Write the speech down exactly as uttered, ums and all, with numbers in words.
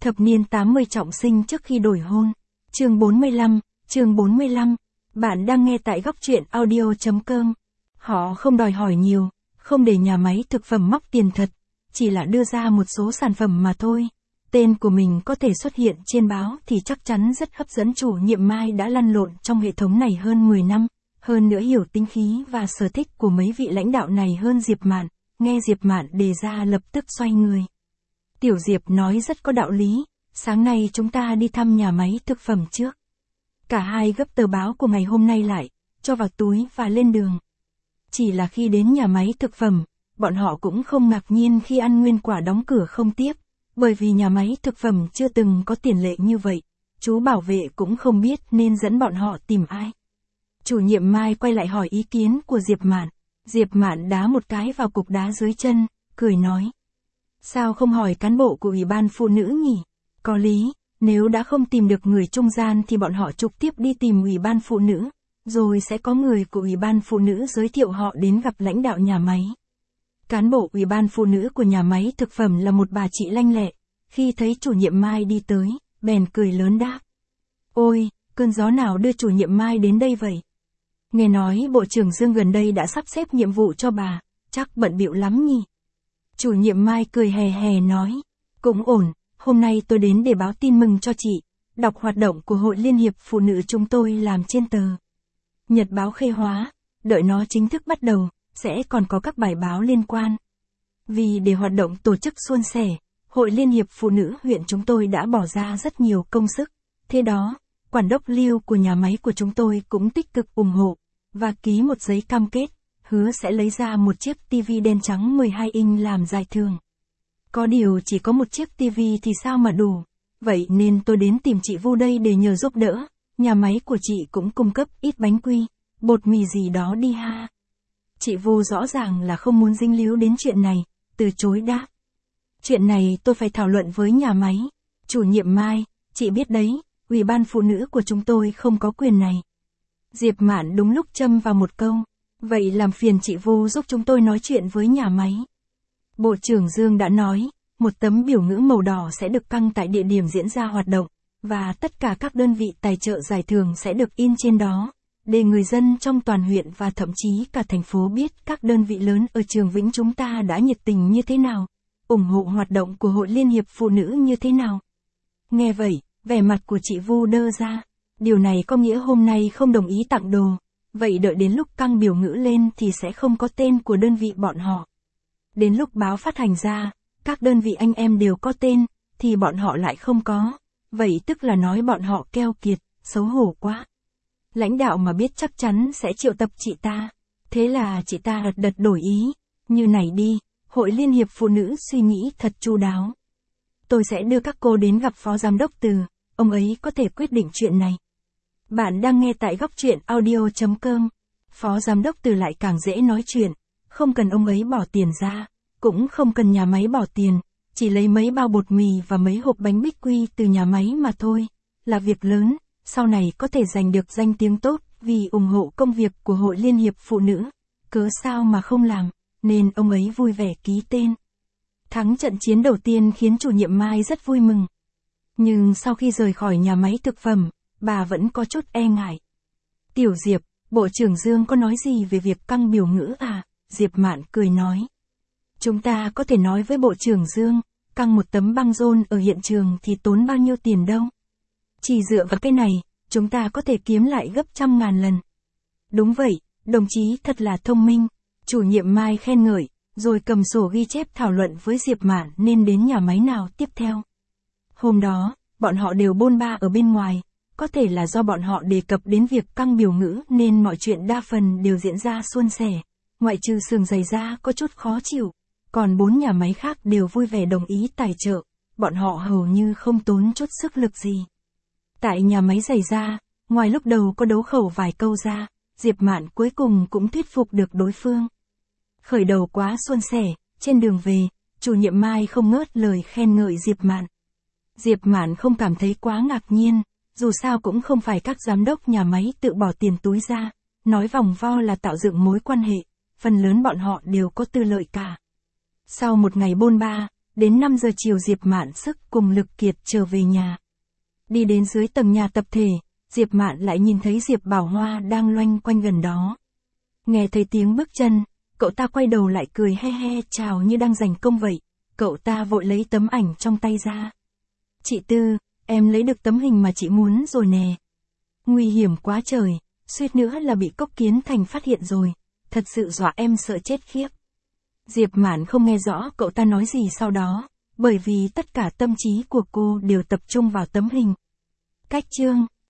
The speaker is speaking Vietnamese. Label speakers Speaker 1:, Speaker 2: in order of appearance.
Speaker 1: Thập niên tám mươi trọng sinh trước khi đổi hôn. Chương bốn mươi lăm, chương bốn mươi lăm. Bạn đang nghe tại góc truyện audio chấm com. Họ không đòi hỏi nhiều, không để nhà máy thực phẩm móc tiền thật, chỉ là đưa ra một số sản phẩm mà thôi. Tên của mình có thể xuất hiện trên báo thì chắc chắn rất hấp dẫn. Chủ nhiệm Mai đã lăn lộn trong hệ thống này hơn mười năm, hơn nữa hiểu tính khí và sở thích của mấy vị lãnh đạo này hơn Diệp Mạn. Nghe Diệp Mạn đề ra lập tức xoay người. Tiểu Diệp nói rất có đạo lý, sáng nay chúng ta đi thăm nhà máy thực phẩm trước. Cả hai gấp tờ báo của ngày hôm nay lại, cho vào túi và lên đường. Chỉ là khi đến nhà máy thực phẩm, bọn họ cũng không ngạc nhiên khi Ăn Nguyên Quả đóng cửa không tiếp, bởi vì nhà máy thực phẩm chưa từng có tiền lệ như vậy, chú bảo vệ cũng không biết nên dẫn bọn họ tìm ai. Chủ nhiệm Mai quay lại hỏi ý kiến của Diệp Mạn. Diệp Mạn đá một cái vào cục đá dưới chân, cười nói. Sao không hỏi cán bộ của Ủy ban Phụ nữ nhỉ? Có lý, nếu đã không tìm được người trung gian thì bọn họ trực tiếp đi tìm Ủy ban Phụ nữ, rồi sẽ có người của Ủy ban Phụ nữ giới thiệu họ đến gặp lãnh đạo nhà máy. Cán bộ Ủy ban Phụ nữ của nhà máy thực phẩm là một bà chị lanh lẹ, khi thấy chủ nhiệm Mai đi tới, bèn cười lớn đáp. Ôi, cơn gió nào đưa chủ nhiệm Mai đến đây vậy? Nghe nói Bộ trưởng Dương gần đây đã sắp xếp nhiệm vụ cho bà, chắc bận bịu lắm nhỉ? Chủ nhiệm Mai cười hè hè nói, cũng ổn, hôm nay tôi đến để báo tin mừng cho chị, đọc hoạt động của Hội Liên hiệp Phụ nữ chúng tôi làm trên tờ Nhật báo Khê Hóa, đợi nó chính thức bắt đầu, sẽ còn có các bài báo liên quan. Vì để hoạt động tổ chức suôn sẻ, Hội Liên hiệp Phụ nữ huyện chúng tôi đã bỏ ra rất nhiều công sức, thế đó, quản đốc Lưu của nhà máy của chúng tôi cũng tích cực ủng hộ, và ký một giấy cam kết, hứa sẽ lấy ra một chiếc tivi đen trắng mười hai inch làm giải thưởng. Có điều chỉ có một chiếc tivi thì sao mà đủ, vậy nên tôi đến tìm chị Vu đây để nhờ giúp đỡ, nhà máy của chị cũng cung cấp ít bánh quy, bột mì gì đó đi ha. Chị Vu rõ ràng là không muốn dính líu đến chuyện này, từ chối đáp. Chuyện này tôi phải thảo luận với nhà máy. Chủ nhiệm Mai, chị biết đấy, Ủy ban Phụ nữ của chúng tôi không có quyền này. Diệp Mạn đúng lúc châm vào một câu. Vậy làm phiền chị Vu giúp chúng tôi nói chuyện với nhà máy. Bộ trưởng Dương đã nói, một tấm biểu ngữ màu đỏ sẽ được căng tại địa điểm diễn ra hoạt động, và tất cả các đơn vị tài trợ giải thưởng sẽ được in trên đó, để người dân trong toàn huyện và thậm chí cả thành phố biết các đơn vị lớn ở Trường Vĩnh chúng ta đã nhiệt tình như thế nào, ủng hộ hoạt động của Hội Liên hiệp Phụ nữ như thế nào. Nghe vậy, vẻ mặt của chị Vu đơ ra. Điều này có nghĩa hôm nay không đồng ý tặng đồ, vậy đợi đến lúc căng biểu ngữ lên thì sẽ không có tên của đơn vị bọn họ. Đến lúc báo phát hành ra, các đơn vị anh em đều có tên, thì bọn họ lại không có, vậy tức là nói bọn họ keo kiệt, xấu hổ quá. Lãnh đạo mà biết chắc chắn sẽ triệu tập chị ta, thế là chị ta đật đật đổi ý, như này đi, Hội Liên hiệp Phụ nữ suy nghĩ thật chu đáo. Tôi sẽ đưa các cô đến gặp Phó Giám đốc Từ, ông ấy có thể quyết định chuyện này. Bạn đang nghe tại góc truyện audio chấm com. Phó Giám đốc Từ lại càng dễ nói chuyện, không cần ông ấy bỏ tiền ra, cũng không cần nhà máy bỏ tiền, chỉ lấy mấy bao bột mì và mấy hộp bánh bích quy từ nhà máy mà thôi, là việc lớn, sau này có thể giành được danh tiếng tốt vì ủng hộ công việc của Hội Liên hiệp Phụ nữ, cớ sao mà không làm, nên ông ấy vui vẻ ký tên. Thắng trận chiến đầu tiên khiến chủ nhiệm Mai rất vui mừng. Nhưng sau khi rời khỏi nhà máy thực phẩm, bà vẫn có chút e ngại. Tiểu Diệp, Bộ trưởng Dương có nói gì về việc căng biểu ngữ à? Diệp Mạn cười nói. Chúng ta có thể nói với Bộ trưởng Dương, căng một tấm băng rôn ở hiện trường thì tốn bao nhiêu tiền đâu. Chỉ dựa vào cái này, chúng ta có thể kiếm lại gấp trăm ngàn lần. Đúng vậy, đồng chí thật là thông minh. Chủ nhiệm Mai khen ngợi, rồi cầm sổ ghi chép thảo luận với Diệp Mạn nên đến nhà máy nào tiếp theo. Hôm đó, bọn họ đều bôn ba ở bên ngoài. Có thể là do bọn họ đề cập đến việc căng biểu ngữ nên mọi chuyện đa phần đều diễn ra suôn sẻ, ngoại trừ Sườn Giày Da có chút khó chịu, còn bốn nhà máy khác đều vui vẻ đồng ý tài trợ, bọn họ hầu như không tốn chút sức lực gì. Tại nhà máy giày da, ngoài lúc đầu có đấu khẩu vài câu ra, Diệp Mạn cuối cùng cũng thuyết phục được đối phương. Khởi đầu quá suôn sẻ, trên đường về, chủ nhiệm Mai không ngớt lời khen ngợi Diệp Mạn. Diệp Mạn không cảm thấy quá ngạc nhiên. Dù sao cũng không phải các giám đốc nhà máy tự bỏ tiền túi ra, nói vòng vo là tạo dựng mối quan hệ, phần lớn bọn họ đều có tư lợi cả. Sau một ngày bôn ba, Đến năm giờ chiều Diệp Mạn sức cùng lực kiệt trở về nhà. Đi đến dưới tầng nhà tập thể, Diệp Mạn lại nhìn thấy Diệp Bảo Hoa đang loanh quanh gần đó. Nghe thấy tiếng bước chân, cậu ta quay đầu lại cười he he chào như đang giành công vậy. Cậu ta vội lấy tấm ảnh trong tay ra. Chị Tư, em lấy được tấm hình mà chị muốn rồi nè. Nguy hiểm quá trời, suýt nữa là bị Cốc Kiến Thành phát hiện rồi. Thật sự dọa em sợ chết khiếp. Diệp Mạn không nghe rõ cậu ta nói gì sau đó, bởi vì tất cả tâm trí của cô đều tập trung vào tấm hình. Cách chương